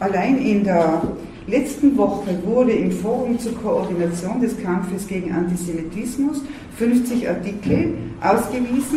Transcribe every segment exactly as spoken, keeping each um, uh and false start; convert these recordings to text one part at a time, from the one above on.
Allein in der letzten Woche wurde im Forum zur Koordination des Kampfes gegen Antisemitismus fünfzig Artikel ausgewiesen.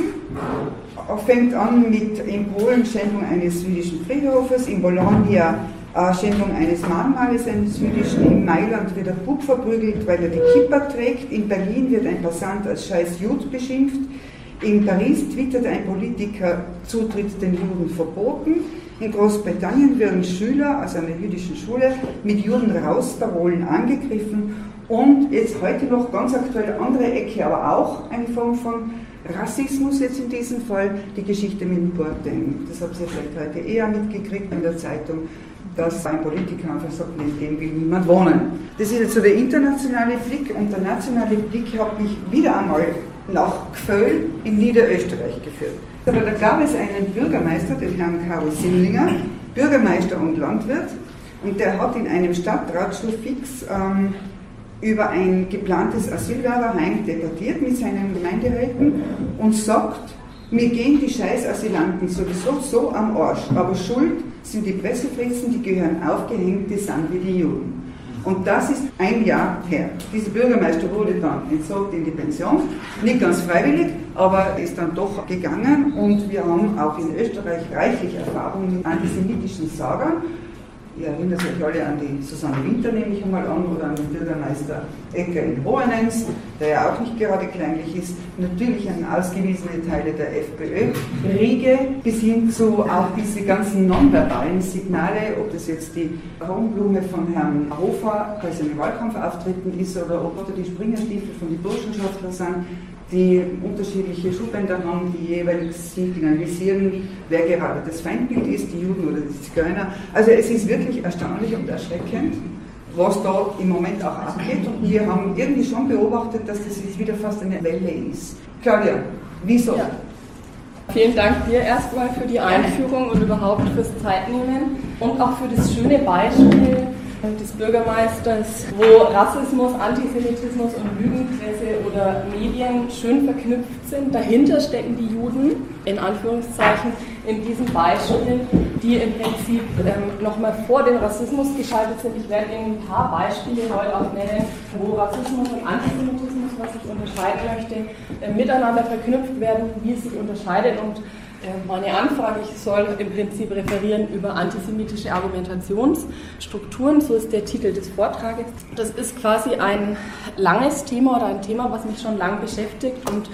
Fängt an mit in Polen Schändung eines jüdischen Friedhofes, in Bologna äh, Schändung eines Mahnmales eines jüdischen, in Mailand wird ein Bub verprügelt, weil er die Kippa trägt, in Berlin wird ein Passant als scheiß Jud beschimpft, in Paris twittert ein Politiker, Zutritt den Juden verboten. In Großbritannien werden Schüler aus einer jüdischen Schule mit Judenrausparolen angegriffen und jetzt heute noch ganz aktuell andere Ecke, aber auch eine Form von Rassismus jetzt in diesem Fall, die Geschichte mit dem Boateng. Das habt ihr vielleicht heute eher mitgekriegt in der Zeitung, dass ein Politiker einfach sagt, in dem will niemand wohnen. Das ist jetzt so der internationale Blick und der nationale Blick hat mich wieder einmal nach Gföhl in Niederösterreich geführt. Aber da gab es einen Bürgermeister, den Herrn Karl Simlinger, Bürgermeister und Landwirt, und der hat in einem Stadtratschluss fix ähm, über ein geplantes Asylwerberheim debattiert mit seinen Gemeinderäten und sagt, mir gehen die scheiß Asylanten sowieso so am Arsch, aber schuld sind die Pressefritzen, die gehören aufgehängt, die sind wie die Juden. Und das ist ein Jahr her. Dieser Bürgermeister wurde dann entsorgt in die Pension, nicht ganz freiwillig, aber ist dann doch gegangen und wir haben auch in Österreich reichlich Erfahrung mit antisemitischen Sagern. Ihr erinnert euch alle an die Susanne Winter, nehme ich einmal an, oder an den Bürgermeister Ecker in Hohenens, der ja auch nicht gerade kleinlich ist. Natürlich an ausgewiesene Teile der FPÖ-Riege, bis hin zu auch diese ganzen nonverbalen Signale, ob das jetzt die Kronblume von Herrn Hofer bei seinen Wahlkampfauftritten ist oder ob die Springerstiefel von den Burschenschaftler sind, die unterschiedliche Schuhbänder haben, die jeweils signalisieren, wer gerade das Feindbild ist, die Juden oder die Zigeuner. Also es ist wirklich erstaunlich und erschreckend, was da im Moment auch abgeht. Und wir haben irgendwie schon beobachtet, dass das jetzt wieder fast eine Welle ist. Claudia, wieso? Ja. Vielen Dank dir erstmal für die Einführung und überhaupt fürs Zeitnehmen und auch für das schöne Beispiel des Bürgermeisters, wo Rassismus, Antisemitismus und Lügenpresse oder Medien schön verknüpft sind. Dahinter stecken die Juden, in Anführungszeichen, in diesen Beispielen, die im Prinzip ähm, nochmal vor dem Rassismus geschaltet sind. Ich werde Ihnen ein paar Beispiele heute auch nennen, wo Rassismus und Antisemitismus, was ich unterscheiden möchte, äh, miteinander verknüpft werden, wie es sich unterscheidet. Und meine Anfrage, ich soll im Prinzip referieren über antisemitische Argumentationsstrukturen, so ist der Titel des Vortrages. Das ist quasi ein langes Thema oder ein Thema, was mich schon lange beschäftigt und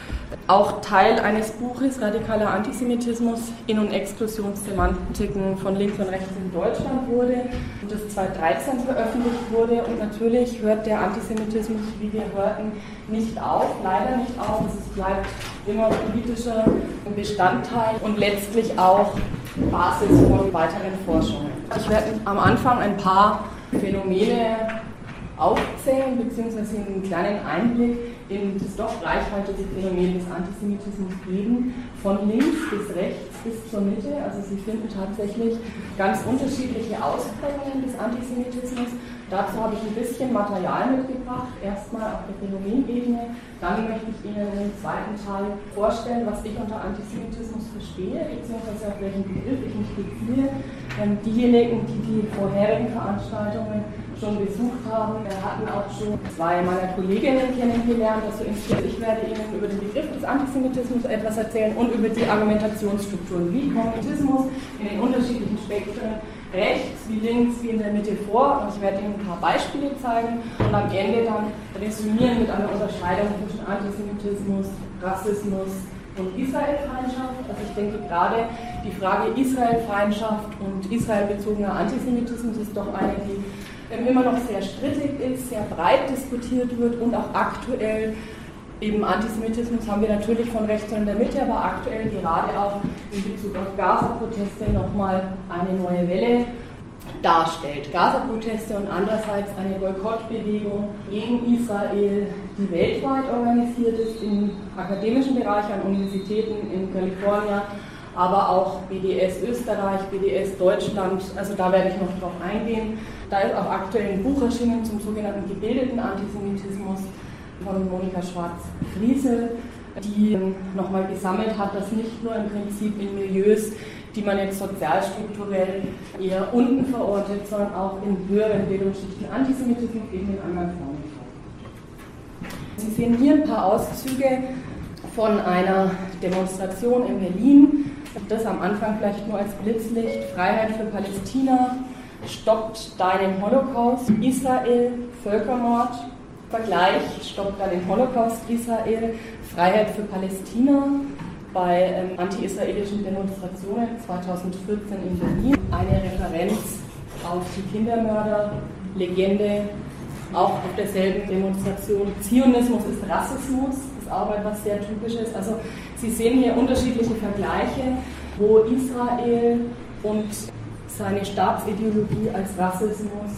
auch Teil eines Buches Radikaler Antisemitismus, In- und Exklusionssemantiken von links und rechts in Deutschland wurde und das zweitausenddreizehn veröffentlicht wurde. Und natürlich hört der Antisemitismus, wie wir hörten, nicht auf, leider nicht auf. Es bleibt immer politischer Bestandteil und letztlich auch Basis von weiteren Forschungen. Ich werde am Anfang ein paar Phänomene aufzählen, beziehungsweise einen kleinen Einblick in das doch reichhaltige Phänomen des Antisemitismus geben, von links bis rechts bis zur Mitte. Also Sie finden tatsächlich ganz unterschiedliche Ausprägungen des Antisemitismus. Dazu habe ich ein bisschen Material mitgebracht, erstmal auf der Phänomenebene. Dann möchte ich Ihnen im zweiten Teil vorstellen, was ich unter Antisemitismus verstehe, beziehungsweise auf welchen Begriff ich mich beziehe. Ähm, diejenigen, die die vorherigen Veranstaltungen schon besucht haben, wir hatten auch schon zwei meiner Kolleginnen kennengelernt. Also ich werde Ihnen über den Begriff des Antisemitismus etwas erzählen und über die Argumentationsstrukturen, wie Kognitismus in den unterschiedlichen Spektren rechts wie links wie in der Mitte vor. Und ich werde Ihnen ein paar Beispiele zeigen und am Ende dann resümieren mit einer Unterscheidung zwischen Antisemitismus, Rassismus und Israelfeindschaft. Also ich denke gerade die Frage Israelfeindschaft und israelbezogener Antisemitismus ist doch eine, die immer noch sehr strittig ist, sehr breit diskutiert wird und auch aktuell, eben Antisemitismus haben wir natürlich von rechts und in der Mitte, aber aktuell gerade auch in Bezug auf Gaza-Proteste nochmal eine neue Welle darstellt. Gaza-Proteste und andererseits eine Boykottbewegung gegen Israel, die weltweit organisiert ist, im akademischen Bereich an Universitäten in Kalifornien, aber auch B D S Österreich, B D S Deutschland, also da werde ich noch drauf eingehen. Da ist auch aktuell ein Buch erschienen zum sogenannten gebildeten Antisemitismus von Monika Schwarz-Friesel, die nochmal gesammelt hat, dass nicht nur im Prinzip in Milieus, die man jetzt sozialstrukturell eher unten verortet, sondern auch in höheren Bildungsschichten Antisemitismus gegen den anderen Formen. Sie sehen hier ein paar Auszüge von einer Demonstration in Berlin. Das am Anfang vielleicht nur als Blitzlicht. Freiheit für Palästina, stoppt deinen Holocaust, Israel, Völkermord, Vergleich, stoppt deinen Holocaust, Israel, Freiheit für Palästina. Bei ähm, anti-israelischen Demonstrationen zweitausendvierzehn in Berlin eine Referenz auf die Kindermörder-Legende, auch auf derselben Demonstration. Zionismus ist Rassismus, ist auch etwas sehr Typisches. Also Sie sehen hier unterschiedliche Vergleiche, wo Israel und seine Staatsideologie als Rassismus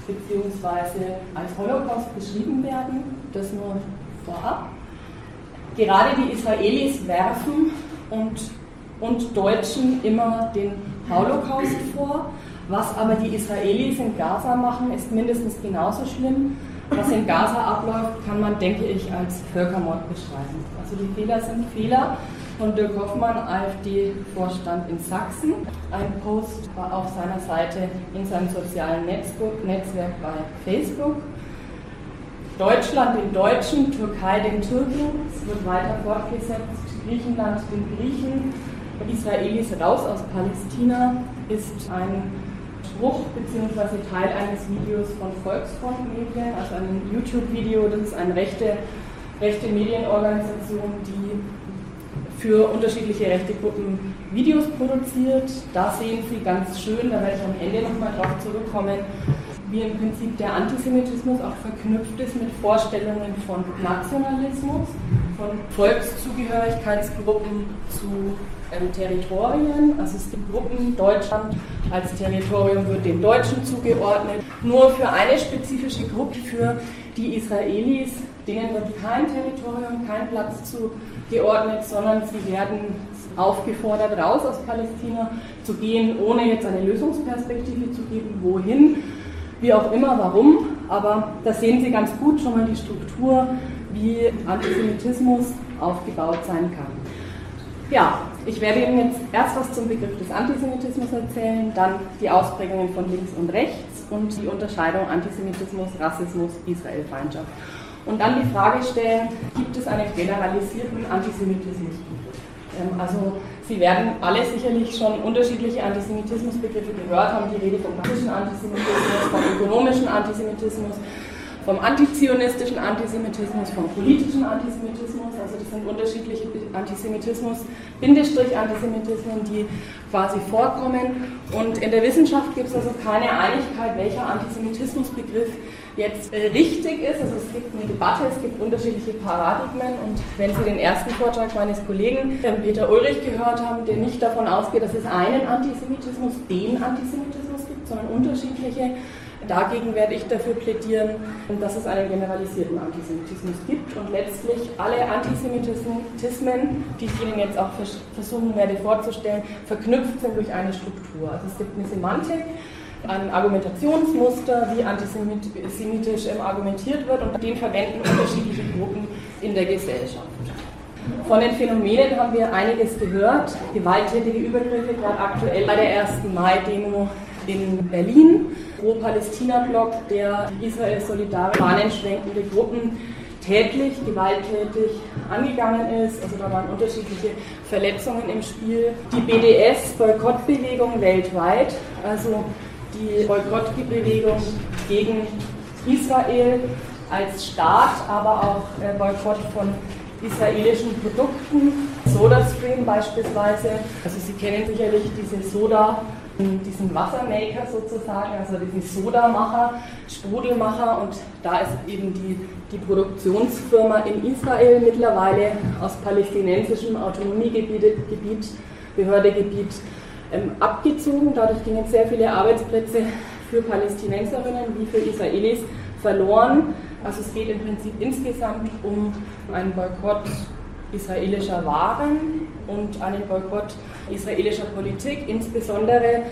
bzw. als Holocaust beschrieben werden. Das nur vorab. Gerade die Israelis werfen und, und Deutschen immer den Holocaust vor. Was aber die Israelis in Gaza machen, ist mindestens genauso schlimm. Was in Gaza abläuft, kann man, denke ich, als Völkermord beschreiben. Also die Fehler sind Fehler. Von Dirk Hoffmann, AfD-Vorstand in Sachsen. Ein Post war auf seiner Seite in seinem sozialen Netzwerk bei Facebook. Deutschland den Deutschen, Türkei den Türken, es wird weiter fortgesetzt, Griechenland den Griechen, Israelis raus aus Palästina ist ein Spruch bzw. Teil eines Videos von Volksfront Medien, also ein YouTube-Video, das ist eine rechte, rechte Medienorganisation, die für unterschiedliche rechte Gruppen Videos produziert. Da sehen Sie ganz schön, da werde ich am Ende nochmal drauf zurückkommen, wie im Prinzip der Antisemitismus auch verknüpft ist mit Vorstellungen von Nationalismus, von Volkszugehörigkeitsgruppen zu ähm, Territorien. Also es gibt Gruppen, Deutschland als Territorium wird den Deutschen zugeordnet. Nur für eine spezifische Gruppe, für die Israelis, denen wird kein Territorium, kein Platz zugeordnet, sondern sie werden aufgefordert, raus aus Palästina zu gehen, ohne jetzt eine Lösungsperspektive zu geben, wohin. Wie auch immer, warum, aber da sehen Sie ganz gut schon mal die Struktur, wie Antisemitismus aufgebaut sein kann. Ja, ich werde Ihnen jetzt erst was zum Begriff des Antisemitismus erzählen, dann die Ausprägungen von links und rechts und die Unterscheidung Antisemitismus, Rassismus, Israelfeindschaft. Und dann die Frage stellen, gibt es einen generalisierten Antisemitismus? Ähm, also Sie werden alle sicherlich schon unterschiedliche Antisemitismusbegriffe gehört haben, die Rede vom praktischen Antisemitismus, vom ökonomischen Antisemitismus, vom antizionistischen Antisemitismus, vom politischen Antisemitismus, also das sind unterschiedliche Antisemitismus, Bindestrich Antisemitismen, die quasi vorkommen. Und in der Wissenschaft gibt es also keine Einigkeit, welcher Antisemitismusbegriff jetzt äh, richtig ist. Also es gibt eine Debatte, es gibt unterschiedliche Paradigmen und wenn Sie den ersten Vortrag meines Kollegen äh, Peter Ulrich gehört haben, der nicht davon ausgeht, dass es einen Antisemitismus, den Antisemitismus gibt, sondern unterschiedliche, dagegen werde ich dafür plädieren, dass es einen generalisierten Antisemitismus gibt und letztlich alle Antisemitismen, die ich Ihnen jetzt auch versuchen werde vorzustellen, verknüpft sind durch eine Struktur. Also es gibt eine Semantik, ein Argumentationsmuster, wie antisemitisch argumentiert wird und den verwenden unterschiedliche Gruppen in der Gesellschaft. Von den Phänomenen haben wir einiges gehört, gewalttätige Übergriffe, gerade aktuell bei der ersten Mai-Demo in Berlin, Pro-Palästina-Block, der Israel solidarisch fahnenschwenkende Gruppen tätlich, gewalttätig angegangen ist. Also da waren unterschiedliche Verletzungen im Spiel. Die B D S-Boykottbewegung weltweit, also die Boykottbewegung gegen Israel als Staat, aber auch äh, Boykott von israelischen Produkten, SodaStream beispielsweise. Also Sie kennen sicherlich diese Soda, diesen Wassermaker sozusagen, also diesen Sodamacher, Sprudelmacher, und da ist eben die, die Produktionsfirma in Israel mittlerweile aus palästinensischem Autonomiegebiet, Gebiet, Behördegebiet ähm, abgezogen. Dadurch gingen sehr viele Arbeitsplätze für Palästinenserinnen wie für Israelis verloren. Also es geht im Prinzip insgesamt um einen Boykott israelischer Waren und einen Boykott israelischer Politik. Insbesondere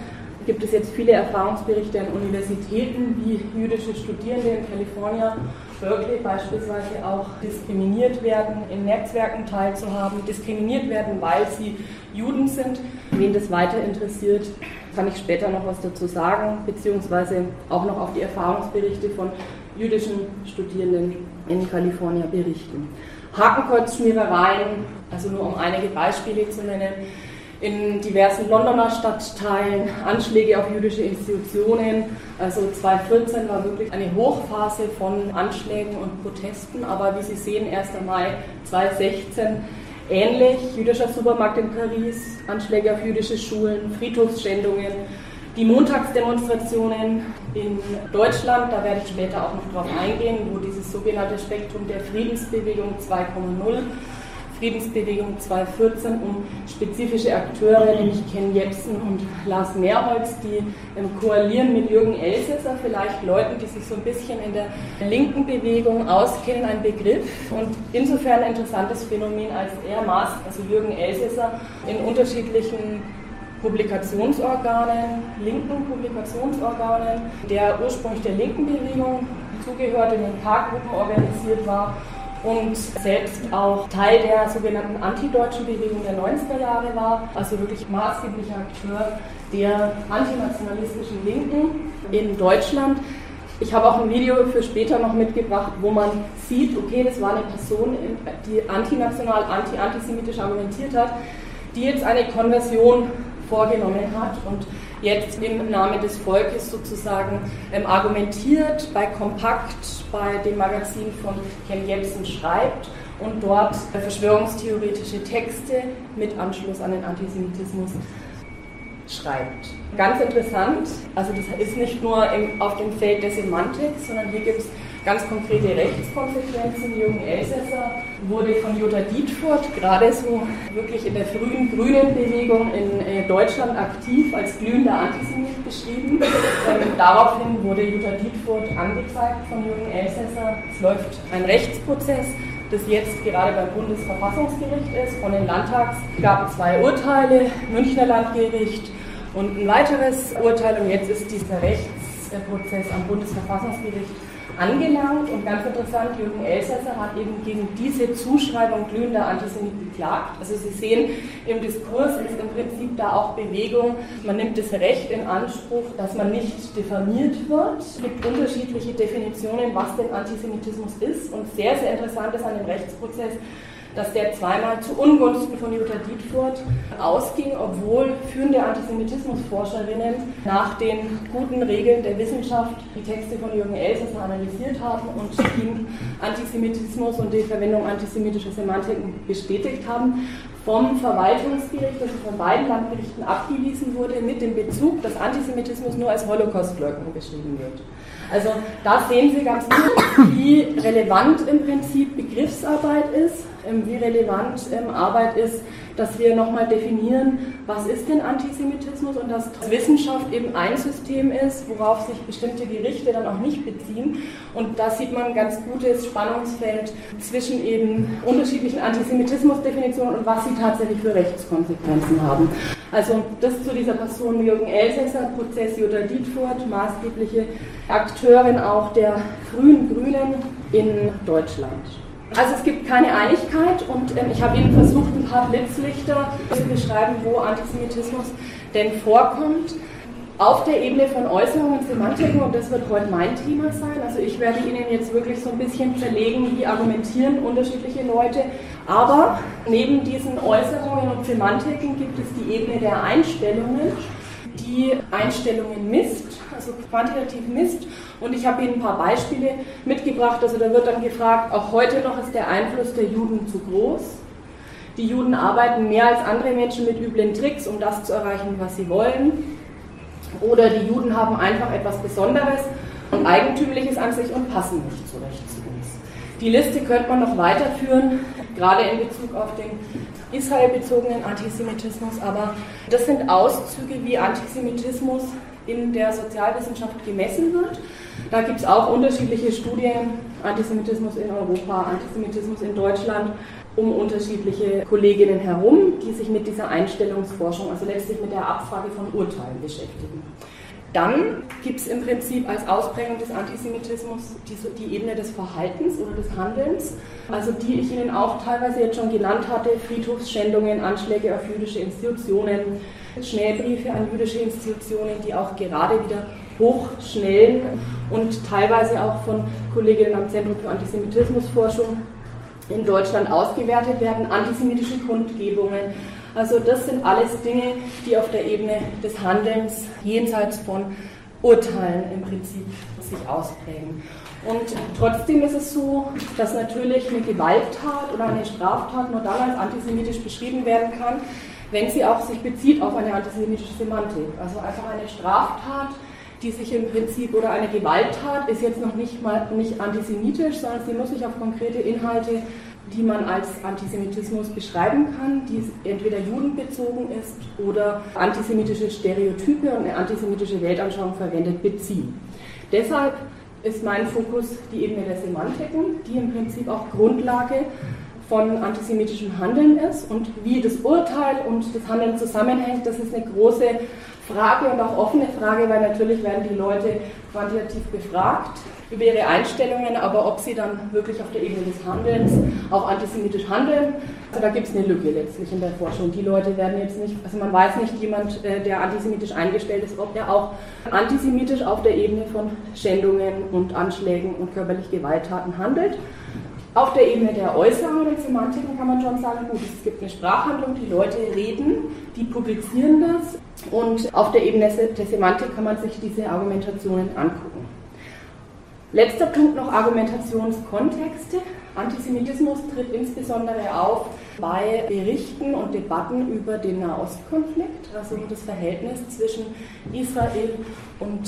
gibt es jetzt viele Erfahrungsberichte an Universitäten, wie jüdische Studierende in Kalifornien, Berkeley beispielsweise auch diskriminiert werden, in Netzwerken teilzuhaben, diskriminiert werden, weil sie Juden sind. Wen das weiter interessiert, kann ich später noch was dazu sagen, beziehungsweise auch noch auf die Erfahrungsberichte von jüdischen Studierenden in Kalifornien berichten. Hakenkreuzschmierereien, also nur um einige Beispiele zu nennen, in diversen Londoner Stadtteilen, Anschläge auf jüdische Institutionen. Also zweitausendvierzehn war wirklich eine Hochphase von Anschlägen und Protesten, aber wie Sie sehen, erster Mai zweitausendsechzehn ähnlich, jüdischer Supermarkt in Paris, Anschläge auf jüdische Schulen, Friedhofsschändungen, die Montagsdemonstrationen in Deutschland, da werde ich später auch noch drauf eingehen, wo dieses sogenannte Spektrum der Friedensbewegung zwei Punkt null, Friedensbewegung zweitausendvierzehn, um spezifische Akteure, nämlich Ken Jebsen und Lars Mehrholz, die ähm, koalieren mit Jürgen Elsässer, vielleicht Leuten, die sich so ein bisschen in der linken Bewegung auskennen, ein Begriff und insofern ein interessantes Phänomen, als er maß, also Jürgen Elsässer, in unterschiedlichen Publikationsorganen, linken Publikationsorganen, der ursprünglich der linken Bewegung zugehörte, in den K-Gruppen organisiert war und selbst auch Teil der sogenannten antideutschen Bewegung der neunziger Jahre war, also wirklich maßgeblicher Akteur der antinationalistischen Linken in Deutschland. Ich habe auch ein Video für später noch mitgebracht, wo man sieht, okay, das war eine Person, die antinational, anti-antisemitisch argumentiert hat, die jetzt eine Konversion vorgenommen hat und jetzt im Namen des Volkes sozusagen ähm, argumentiert, bei Kompakt, bei dem Magazin von Ken Jebsen schreibt und dort äh, verschwörungstheoretische Texte mit Anschluss an den Antisemitismus schreibt. Ganz interessant, also das ist nicht nur im, auf dem Feld der Semantik, sondern hier gibt es ganz konkrete Rechtskonsequenzen. Jürgen Elsässer wurde von Jutta Dietfurt gerade so wirklich in der frühen grünen Bewegung in äh, Deutschland aktiv als glühender Antisemit beschrieben. Ähm, daraufhin wurde Jutta Dietfurt angezeigt von Jürgen Elsässer. Es läuft ein Rechtsprozess, das jetzt gerade beim Bundesverfassungsgericht ist. Von den Landtags gab es zwei Urteile, Münchner Landgericht und ein weiteres Urteil. Und jetzt ist dieser Rechtsprozess am Bundesverfassungsgericht angelangt und ganz interessant, Jürgen Elsässer hat eben gegen diese Zuschreibung glühender Antisemit geklagt. Also Sie sehen, im Diskurs ist im Prinzip da auch Bewegung. Man nimmt das Recht in Anspruch, dass man nicht diffamiert wird. Es gibt unterschiedliche Definitionen, was denn Antisemitismus ist und sehr, sehr interessant ist an dem Rechtsprozess, dass der zweimal zu Ungunsten von Jutta Dietfurt ausging, obwohl führende Antisemitismusforscherinnen nach den guten Regeln der Wissenschaft die Texte von Jürgen Elsässer analysiert haben und den Antisemitismus und die Verwendung antisemitischer Semantiken bestätigt haben, vom Verwaltungsgericht, also von beiden Landgerichten abgewiesen wurde, mit dem Bezug, dass Antisemitismus nur als Holocaustleugnung beschrieben wird. Also da sehen Sie ganz gut, wie relevant im Prinzip Begriffsarbeit ist, wie relevant Arbeit ist, dass wir nochmal definieren, was ist denn Antisemitismus und dass Wissenschaft eben ein System ist, worauf sich bestimmte Gerichte dann auch nicht beziehen. Und da sieht man ein ganz gutes Spannungsfeld zwischen eben unterschiedlichen Antisemitismusdefinitionen und was sie tatsächlich für Rechtskonsequenzen haben. Also das zu dieser Person Jürgen Elsässer, Prozess Jutta Dietfurt, maßgebliche Akteurin auch der frühen Grünen in Deutschland. Also es gibt keine Einigkeit und ähm, ich habe Ihnen versucht, ein paar Blitzlichter zu beschreiben, wo Antisemitismus denn vorkommt. Auf der Ebene von Äußerungen und Semantiken, und das wird heute mein Thema sein, also ich werde Ihnen jetzt wirklich so ein bisschen zerlegen, wie argumentieren unterschiedliche Leute, aber neben diesen Äußerungen und Semantiken gibt es die Ebene der Einstellungen, die Einstellungen misst, also quantitativ misst. Und ich habe Ihnen ein paar Beispiele mitgebracht. Also da wird dann gefragt, auch heute noch ist der Einfluss der Juden zu groß. Die Juden arbeiten mehr als andere Menschen mit üblen Tricks, um das zu erreichen, was sie wollen. Oder die Juden haben einfach etwas Besonderes und Eigentümliches an sich und passen nicht zurecht zu uns. Die Liste könnte man noch weiterführen, gerade in Bezug auf den israelbezogenen Antisemitismus, aber das sind Auszüge, wie Antisemitismus in der Sozialwissenschaft gemessen wird. Da gibt es auch unterschiedliche Studien, Antisemitismus in Europa, Antisemitismus in Deutschland. um unterschiedliche Kolleginnen herum, die sich mit dieser Einstellungsforschung, also letztlich mit der Abfrage von Urteilen beschäftigen. Dann gibt es im Prinzip als Ausprägung des Antisemitismus die, die Ebene des Verhaltens oder des Handelns, also die ich Ihnen auch teilweise jetzt schon genannt hatte, Friedhofsschändungen, Anschläge auf jüdische Institutionen, Schmähbriefe an jüdische Institutionen, die auch gerade wieder hochschnellen und teilweise auch von Kolleginnen am Zentrum für Antisemitismusforschung in Deutschland ausgewertet werden, antisemitische Kundgebungen. Also das sind alles Dinge, die auf der Ebene des Handelns jenseits von Urteilen im Prinzip sich ausprägen. Und trotzdem ist es so, dass natürlich eine Gewalttat oder eine Straftat nur dann als antisemitisch beschrieben werden kann, wenn sie auch sich bezieht auf eine antisemitische Semantik. Also einfach eine Straftat, die sich im Prinzip, oder eine Gewalttat ist jetzt noch nicht mal nicht antisemitisch, sondern sie muss sich auf konkrete Inhalte, die man als Antisemitismus beschreiben kann, die entweder judenbezogen ist oder antisemitische Stereotype und eine antisemitische Weltanschauung verwendet, beziehen. Deshalb ist mein Fokus die Ebene der Semantiken, die im Prinzip auch Grundlage von antisemitischem Handeln ist, und wie das Urteil und das Handeln zusammenhängt, das ist eine große Frage und auch offene Frage, weil natürlich werden die Leute quantitativ befragt über ihre Einstellungen, aber ob sie dann wirklich auf der Ebene des Handelns auch antisemitisch handeln, also da gibt es eine Lücke letztlich in der Forschung. Die Leute werden jetzt nicht, also man weiß nicht, jemand, der antisemitisch eingestellt ist, ob er auch antisemitisch auf der Ebene von Schändungen und Anschlägen und körperlich Gewalttaten handelt. Auf der Ebene der Äußerungen und Semantiken kann man schon sagen, gut, es gibt eine Sprachhandlung, die Leute reden, die publizieren das, und auf der Ebene der Semantik kann man sich diese Argumentationen angucken. Letzter Punkt noch: Argumentationskontexte. Antisemitismus tritt insbesondere auf bei Berichten und Debatten über den Nahostkonflikt, also das Verhältnis zwischen Israel und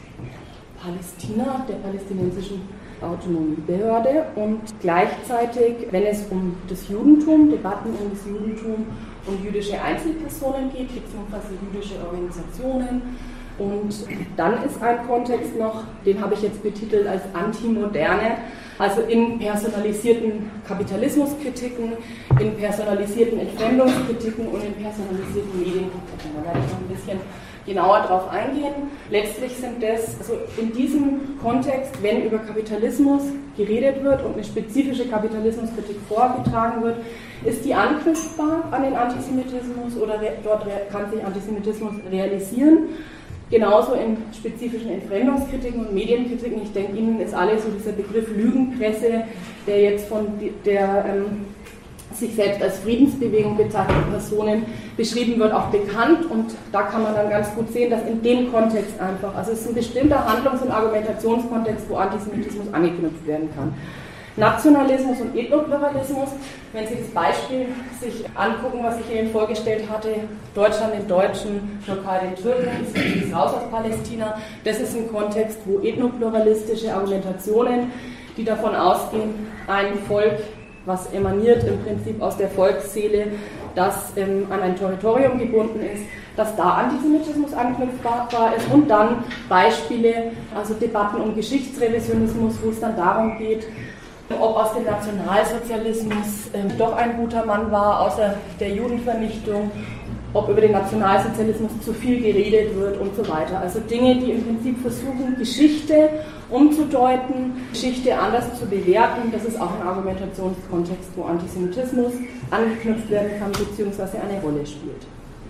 Palästina, der palästinensischen Autonomiebehörde, und gleichzeitig, wenn es um das Judentum, Debatten um das Judentum und jüdische Einzelpersonen geht, beziehungsweise jüdische Organisationen. Und dann ist ein Kontext noch, den habe ich jetzt betitelt als Antimoderne, also in personalisierten Kapitalismuskritiken, in personalisierten Entfremdungskritiken und in personalisierten Medienkritiken. Da werde ich noch ein bisschen genauer darauf eingehen. Letztlich sind das, also in diesem Kontext, wenn über Kapitalismus geredet wird und eine spezifische Kapitalismuskritik vorgetragen wird, ist die anknüpfbar an den Antisemitismus oder dort kann sich Antisemitismus realisieren. Genauso in spezifischen Entfremdungskritiken und Medienkritiken. Ich denke, Ihnen ist alle so dieser Begriff Lügenpresse, der jetzt von der ähm, sich selbst als Friedensbewegung bezeichneten Personen beschrieben wird, auch bekannt, und da kann man dann ganz gut sehen, dass in dem Kontext einfach, also es ist ein bestimmter Handlungs- und Argumentationskontext, wo Antisemitismus angeknüpft werden kann. Nationalismus und Ethnopluralismus, wenn Sie das Beispiel sich angucken, was ich Ihnen vorgestellt hatte, Deutschland den Deutschen, Türkei den Türken, Israel ist raus aus Palästina, das ist ein Kontext, wo ethnopluralistische Argumentationen, die davon ausgehen, ein Volk, was emaniert im Prinzip aus der Volksseele, das ähm, an ein Territorium gebunden ist, dass da Antisemitismus anknüpfbar ist, und dann Beispiele, also Debatten um Geschichtsrevisionismus, wo es dann darum geht, ob aus dem Nationalsozialismus äh, doch ein guter Mann war, außer der Judenvernichtung, ob über den Nationalsozialismus zu viel geredet wird und so weiter. Also Dinge, die im Prinzip versuchen, Geschichte umzudeuten, Geschichte anders zu bewerten. Das ist auch ein Argumentationskontext, wo Antisemitismus angeknüpft werden kann, beziehungsweise eine Rolle spielt.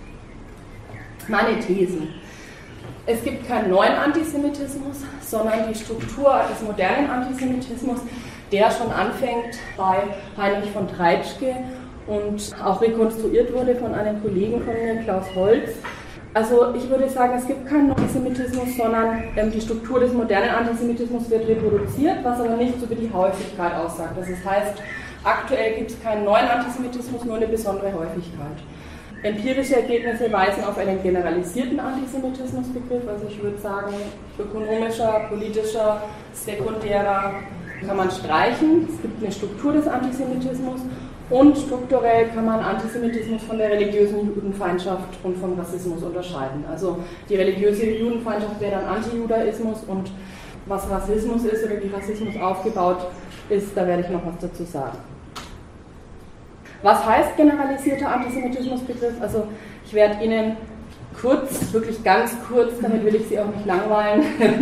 Meine Thesen. Es gibt keinen neuen Antisemitismus, sondern die Struktur des modernen Antisemitismus, der schon anfängt bei Heinrich von Treitschke und auch rekonstruiert wurde von einem Kollegen von mir, Klaus Holz. Also ich würde sagen, es gibt keinen Antisemitismus, sondern ähm, die Struktur des modernen Antisemitismus wird reproduziert, was aber nichts über die Häufigkeit aussagt. Das heißt, aktuell gibt es keinen neuen Antisemitismus, nur eine besondere Häufigkeit. Empirische Ergebnisse weisen auf einen generalisierten Antisemitismusbegriff, also ich würde sagen, ökonomischer, politischer, sekundärer kann man streichen. Es gibt eine Struktur des Antisemitismus, und strukturell kann man Antisemitismus von der religiösen Judenfeindschaft und vom Rassismus unterscheiden. Also die religiöse Judenfeindschaft wäre dann Antijudaismus, und was Rassismus ist oder wie Rassismus aufgebaut ist, da werde ich noch was dazu sagen. Was heißt generalisierter Antisemitismusbegriff? Also ich werde Ihnen kurz, wirklich ganz kurz, damit will ich Sie auch nicht langweilen,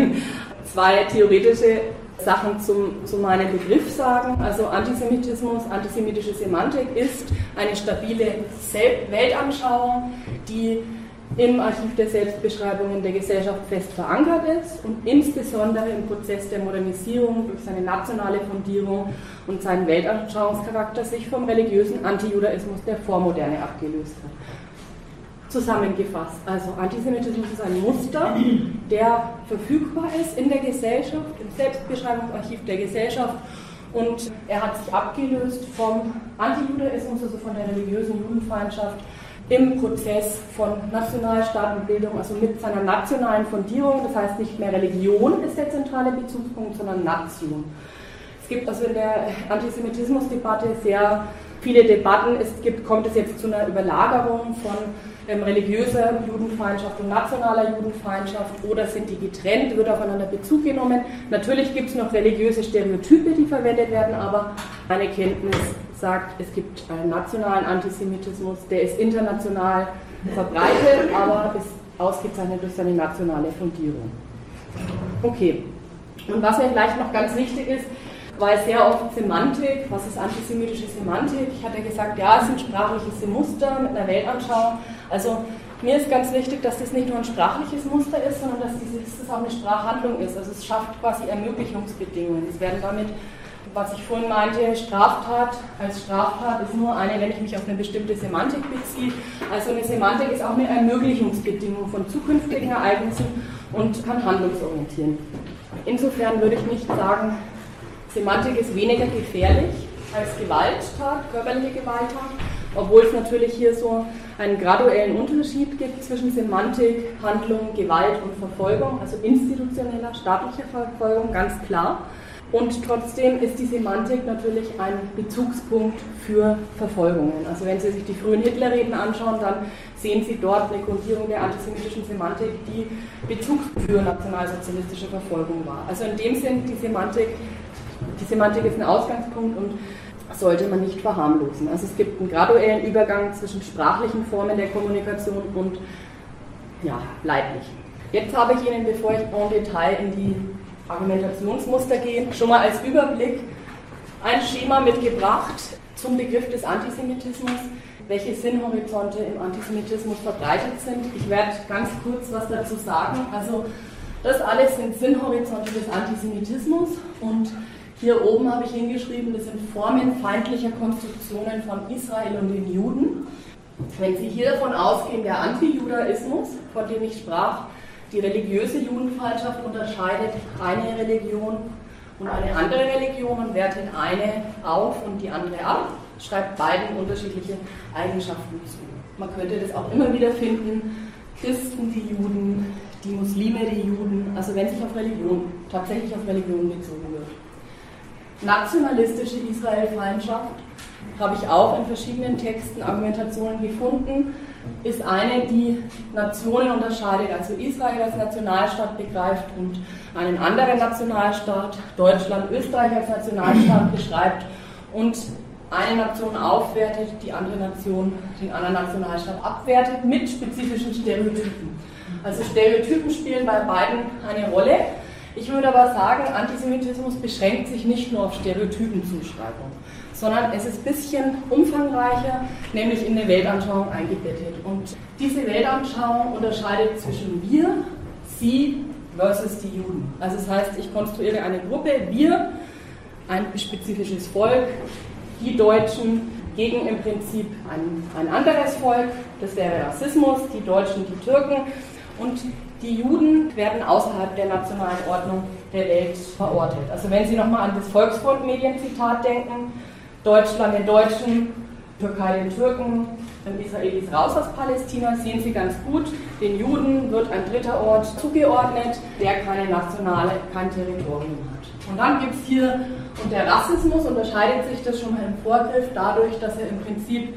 zwei theoretische Sachen zum, zu meinem Begriff sagen. Also Antisemitismus, antisemitische Semantik ist eine stabile Weltanschauung, die im Archiv der Selbstbeschreibungen der Gesellschaft fest verankert ist und insbesondere im Prozess der Modernisierung durch seine nationale Fundierung und seinen Weltanschauungscharakter sich vom religiösen Antijudaismus der Vormoderne abgelöst hat. Zusammengefasst, also Antisemitismus ist ein Muster, der verfügbar ist in der Gesellschaft, im Selbstbeschreibungsarchiv der Gesellschaft, und er hat sich abgelöst vom Antijudaismus, also von der religiösen Judenfeindschaft, im Prozess von Nationalstaatenbildung, also mit seiner nationalen Fundierung, das heißt nicht mehr Religion ist der zentrale Bezugspunkt, sondern Nation. Es gibt also in der Antisemitismusdebatte sehr viele Debatten, es gibt, kommt es jetzt zu einer Überlagerung von ähm, religiöser Judenfeindschaft und nationaler Judenfeindschaft, oder sind die getrennt, wird aufeinander Bezug genommen. Natürlich gibt es noch religiöse Stereotype, die verwendet werden, aber meine Kenntnis sagt, es gibt einen nationalen Antisemitismus, der ist international verbreitet, aber ist ausgezeichnet durch seine nationale Fundierung. Okay, und was mir vielleicht noch ganz wichtig ist, weil sehr oft Semantik, was ist antisemitische Semantik? Ich hatte gesagt, ja, es sind sprachliche Muster mit einer Weltanschauung. Also mir ist ganz wichtig, dass das nicht nur ein sprachliches Muster ist, sondern dass das auch eine Sprachhandlung ist. Also es schafft quasi Ermöglichungsbedingungen. Es werden damit, was ich vorhin meinte, Straftat als Straftat ist nur eine, wenn ich mich auf eine bestimmte Semantik beziehe. Also eine Semantik ist auch eine Ermöglichungsbedingung von zukünftigen Ereignissen und kann handlungsorientieren. Insofern würde ich nicht sagen, Semantik ist weniger gefährlich als Gewalttat, körperliche Gewalttat, obwohl es natürlich hier so einen graduellen Unterschied gibt zwischen Semantik, Handlung, Gewalt und Verfolgung, also institutioneller, staatlicher Verfolgung, ganz klar. Und trotzdem ist die Semantik natürlich ein Bezugspunkt für Verfolgungen. Also wenn Sie sich die frühen Hitlerreden anschauen, dann sehen Sie dort eine Grundierung der antisemitischen Semantik, die Bezug für nationalsozialistische Verfolgung war. Also in dem Sinn, die Semantik Die Semantik ist ein Ausgangspunkt und sollte man nicht verharmlosen. Also es gibt einen graduellen Übergang zwischen sprachlichen Formen der Kommunikation und ja, leiblichen. Jetzt habe ich Ihnen, bevor ich en Detail in die Argumentationsmuster gehe, schon mal als Überblick ein Schema mitgebracht zum Begriff des Antisemitismus, welche Sinnhorizonte im Antisemitismus verbreitet sind. Ich werde ganz kurz was dazu sagen. Also das alles sind Sinnhorizonte des Antisemitismus, und hier oben habe ich hingeschrieben, das sind Formen feindlicher Konstruktionen von Israel und den Juden. Wenn Sie hier davon ausgehen, der Antijudaismus, von dem ich sprach, die religiöse Judenfeindschaft unterscheidet eine Religion und eine andere Religion und wertet eine auf und die andere ab, schreibt beiden unterschiedliche Eigenschaften zu. Man könnte das auch immer wieder finden, Christen, die Juden, die Muslime, die Juden, also wenn sich auf Religion, tatsächlich auf Religion bezogen wird. Nationalistische Israel-Feindschaft habe ich auch in verschiedenen Texten, Argumentationen gefunden, ist eine, die Nationen unterscheidet, also Israel als Nationalstaat begreift und einen anderen Nationalstaat, Deutschland, Österreich als Nationalstaat beschreibt und eine Nation aufwertet, die andere Nation den anderen Nationalstaat abwertet mit spezifischen Stereotypen. Also Stereotypen spielen bei beiden eine Rolle. Ich würde aber sagen, Antisemitismus beschränkt sich nicht nur auf Stereotypenzuschreibung, sondern es ist ein bisschen umfangreicher, nämlich in eine Weltanschauung eingebettet. Und diese Weltanschauung unterscheidet zwischen wir, sie versus die Juden. Also das heißt, ich konstruiere eine Gruppe, wir, ein spezifisches Volk, die Deutschen gegen im Prinzip ein, ein anderes Volk, das wäre Rassismus, die Deutschen, die Türken, und die Juden werden außerhalb der nationalen Ordnung der Welt verortet. Also wenn Sie nochmal an das Volksfront-Medienzitat denken, Deutschland den Deutschen, Türkei den Türken, dann Israelis raus aus Palästina, sehen Sie ganz gut, den Juden wird ein dritter Ort zugeordnet, der keine nationale, kein Territorium hat. Und dann gibt es hier, und der Rassismus unterscheidet sich das schon mal im Vorgriff dadurch, dass er im Prinzip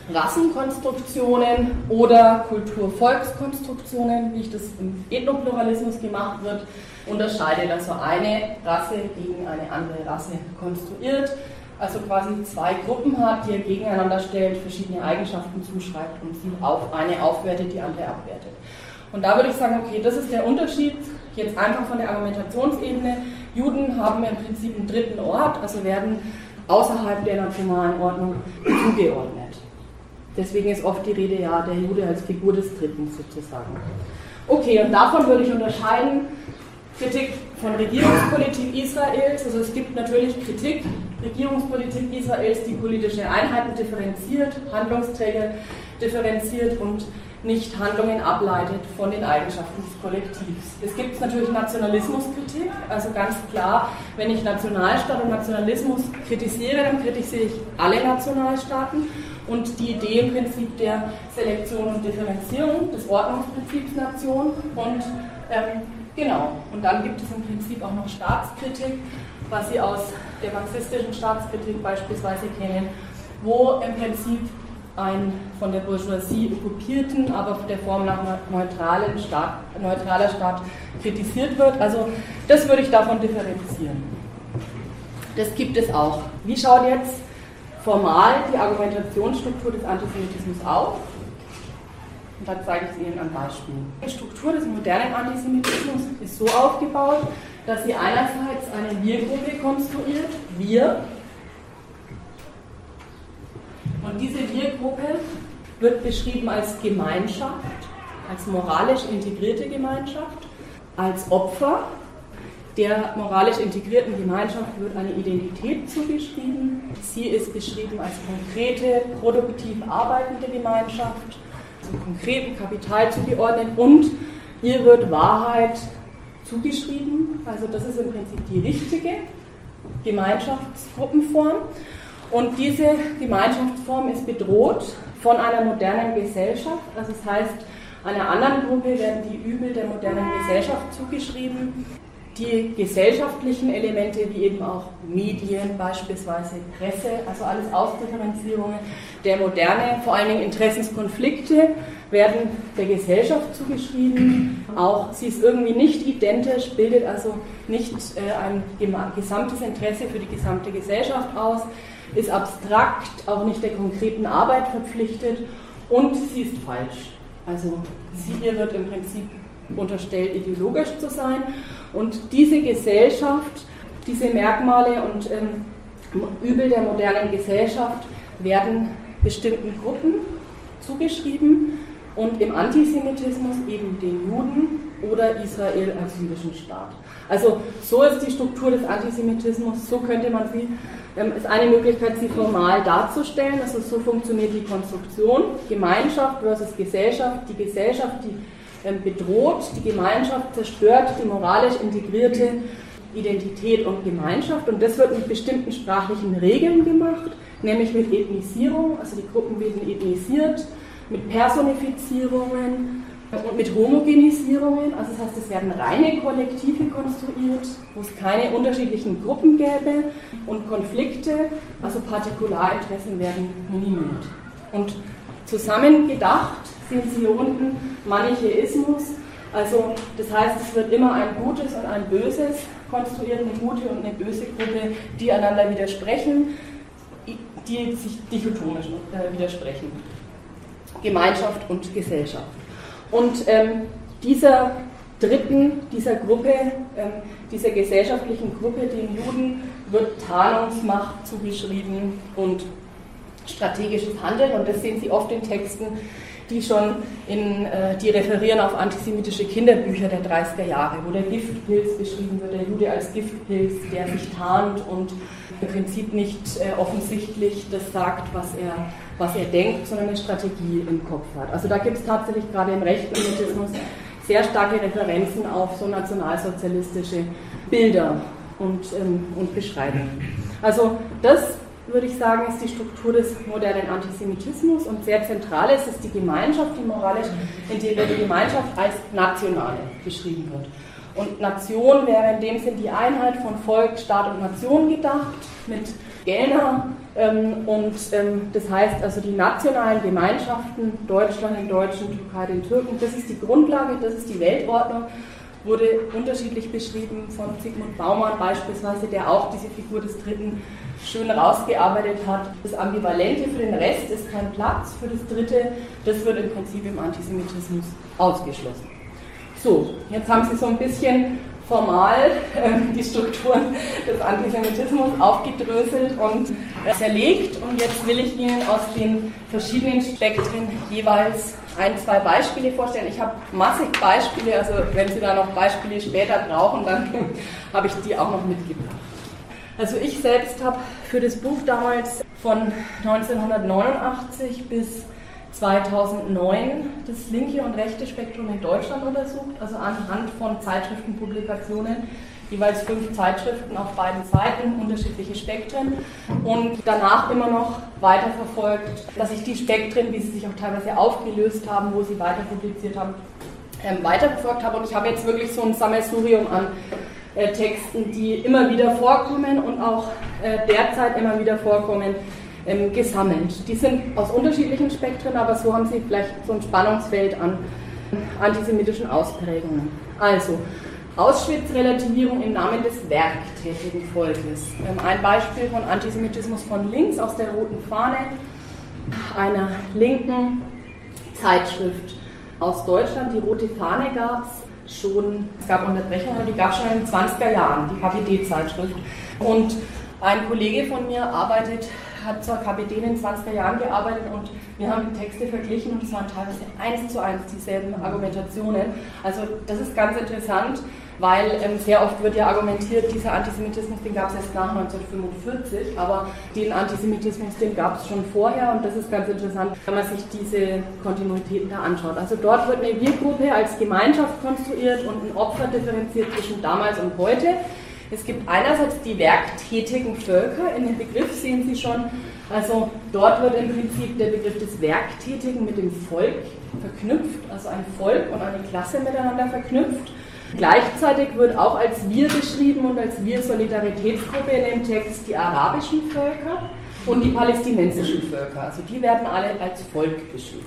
Rassenkonstruktionen oder Kultur-Volkskonstruktionen, wie ich das im Ethnopluralismus gemacht wird, unterscheidet. Also eine Rasse gegen eine andere Rasse konstruiert. also quasi zwei Gruppen hat, die er gegeneinander stellt, verschiedene Eigenschaften zuschreibt und sie auf eine aufwertet, die andere abwertet. Und da würde ich sagen, okay, das ist der Unterschied, jetzt einfach von der Argumentationsebene. Juden haben im Prinzip einen dritten Ort, also werden außerhalb der nationalen Ordnung zugeordnet. Deswegen ist oft die Rede ja der Jude als Figur des Dritten sozusagen. Okay, und davon würde ich unterscheiden Kritik von Regierungspolitik Israels. Also es gibt natürlich Kritik, Regierungspolitik Israels, die politische Einheiten differenziert, Handlungsträger differenziert und nicht Handlungen ableitet von den Eigenschaften des Kollektivs. Es gibt natürlich Nationalismuskritik, also ganz klar, wenn ich Nationalstaat und Nationalismus kritisiere, dann kritisiere ich alle Nationalstaaten und die Idee im Prinzip der Selektion und Differenzierung des Ordnungsprinzips Nation und ähm, genau, und dann gibt es im Prinzip auch noch Staatskritik, was Sie aus der marxistischen Staatskritik beispielsweise kennen, wo im Prinzip ein von der Bourgeoisie okkupierten, aber der Form nach neutralen Staat, neutraler Staat kritisiert wird. Also das würde ich davon differenzieren. Das gibt es auch. Wie schaut jetzt formal die Argumentationsstruktur des Antisemitismus aus? Und dann zeige ich es Ihnen am Beispiel. Die Struktur des modernen Antisemitismus ist so aufgebaut, dass sie einerseits eine Wir-Gruppe konstruiert, wir. Und diese Wir-Gruppe wird beschrieben als Gemeinschaft, als moralisch integrierte Gemeinschaft, als Opfer. Der moralisch integrierten Gemeinschaft wird eine Identität zugeschrieben. Sie ist beschrieben als konkrete, produktiv arbeitende Gemeinschaft, zum konkreten Kapital zugeordnet und ihr wird Wahrheit zugeschrieben. Also das ist im Prinzip die richtige Gemeinschaftsgruppenform. Und diese Gemeinschaftsform ist bedroht von einer modernen Gesellschaft. Also das heißt, einer anderen Gruppe werden die Übel der modernen Gesellschaft zugeschrieben. Die gesellschaftlichen Elemente, wie eben auch Medien, beispielsweise Presse, also alles Ausdifferenzierungen der Moderne, vor allen Dingen Interessenskonflikte, werden der Gesellschaft zugeschrieben. Auch sie ist irgendwie nicht identisch, bildet also nicht äh, ein gesamtes Interesse für die gesamte Gesellschaft aus, ist abstrakt, auch nicht der konkreten Arbeit verpflichtet und sie ist falsch. Also sie ihr wird im Prinzip unterstellt, ideologisch zu sein. Und diese Gesellschaft, diese Merkmale und ähm, Übel der modernen Gesellschaft werden bestimmten Gruppen zugeschrieben und im Antisemitismus eben den Juden oder Israel als jüdischen Staat. Also so ist die Struktur des Antisemitismus, so könnte man sie, ähm, ist eine Möglichkeit, sie formal darzustellen, also so funktioniert die Konstruktion, Gemeinschaft versus Gesellschaft, die Gesellschaft, die bedroht, die Gemeinschaft zerstört die moralisch integrierte Identität und Gemeinschaft und das wird mit bestimmten sprachlichen Regeln gemacht, nämlich mit Ethnisierung, also die Gruppen werden ethnisiert, mit Personifizierungen und mit Homogenisierungen, also das heißt, es werden reine Kollektive konstruiert, wo es keine unterschiedlichen Gruppen gäbe und Konflikte, also Partikularinteressen werden minimiert. Und zusammengedacht sehen Sie hier unten Manichäismus, also das heißt, es wird immer ein Gutes und ein Böses konstruiert, eine gute und eine böse Gruppe, die einander widersprechen, die sich dichotomisch äh, widersprechen. Gemeinschaft und Gesellschaft. Und ähm, dieser dritten, dieser Gruppe, ähm, dieser gesellschaftlichen Gruppe, den Juden, wird Tarnungsmacht zugeschrieben und strategisches Handeln und das sehen Sie oft in Texten, die schon in, äh, die referieren auf antisemitische Kinderbücher der dreißiger Jahre, wo der Giftpilz beschrieben wird, der Jude als Giftpilz, der sich tarnt und im Prinzip nicht äh, offensichtlich das sagt, was er, was er denkt, sondern eine Strategie im Kopf hat. Also da gibt es tatsächlich gerade im rechten Semitismus sehr starke Referenzen auf so nationalsozialistische Bilder und, ähm, und Beschreibungen. Also das würde ich sagen, ist die Struktur des modernen Antisemitismus und sehr zentral ist, dass die Gemeinschaft, die moralisch integrierte Gemeinschaft als nationale beschrieben wird. Und Nation wäre in dem Sinn die Einheit von Volk, Staat und Nation gedacht, mit Gellner ähm, und ähm, das heißt also die nationalen Gemeinschaften, Deutschland, den Deutschen, Türkei, den Türken, das ist die Grundlage, das ist die Weltordnung wurde unterschiedlich beschrieben von Zygmunt Baumann beispielsweise, der auch diese Figur des Dritten schön rausgearbeitet hat. Das Ambivalente für den Rest ist kein Platz, für das Dritte, das wird im Prinzip im Antisemitismus ausgeschlossen. So, jetzt haben Sie so ein bisschen formal äh, die Strukturen des Antisemitismus aufgedröselt und äh, zerlegt, und jetzt will ich Ihnen aus den verschiedenen Spektren jeweils ein, zwei Beispiele vorstellen. Ich habe massig Beispiele, also wenn Sie da noch Beispiele später brauchen, dann habe ich die auch noch mitgebracht. Also ich selbst habe für das Buch damals von neunzehnhundertneunundachtzig bis zweitausendneun das linke und rechte Spektrum in Deutschland untersucht, also anhand von Zeitschriftenpublikationen, jeweils fünf Zeitschriften auf beiden Seiten, unterschiedliche Spektren, und danach immer noch weiterverfolgt, dass ich die Spektren, wie sie sich auch teilweise aufgelöst haben, wo sie weiter publiziert haben, weiterverfolgt habe. Und ich habe jetzt wirklich so ein Sammelsurium an äh, Texten, die immer wieder vorkommen und auch äh, derzeit immer wieder vorkommen, ähm, gesammelt. Die sind aus unterschiedlichen Spektren, aber so haben sie vielleicht so ein Spannungsfeld an antisemitischen Ausprägungen. Also, Auschwitz-Relativierung im Namen des werktätigen Volkes. Ein Beispiel von Antisemitismus von links aus der Roten Fahne, einer linken Zeitschrift aus Deutschland. Die Rote Fahne gab es schon, es gab Unterbrechungen, aber die gab es schon in den zwanziger Jahren, die K P D-Zeitschrift. Und ein Kollege von mir arbeitet, hat zur K P D in den zwanziger Jahren gearbeitet, und wir haben die Texte verglichen und es waren teilweise eins zu eins dieselben Argumentationen. Also das ist ganz interessant, weil ähm, sehr oft wird ja argumentiert, dieser Antisemitismus, den gab es erst nach neunzehnhundertfünfundvierzig, aber den Antisemitismus, den gab es schon vorher, und das ist ganz interessant, wenn man sich diese Kontinuitäten da anschaut. Also dort wird eine Wir-Gruppe als Gemeinschaft konstruiert und ein Opfer differenziert zwischen damals und heute. Es gibt einerseits die werktätigen Völker, in dem Begriff sehen Sie schon, also dort wird im Prinzip der Begriff des Werktätigen mit dem Volk verknüpft, also ein Volk und eine Klasse miteinander verknüpft. Gleichzeitig wird auch als Wir beschrieben und als Wir-Solidaritätsgruppe in dem Text die arabischen Völker und die palästinensischen Völker, also die werden alle als Volk beschrieben.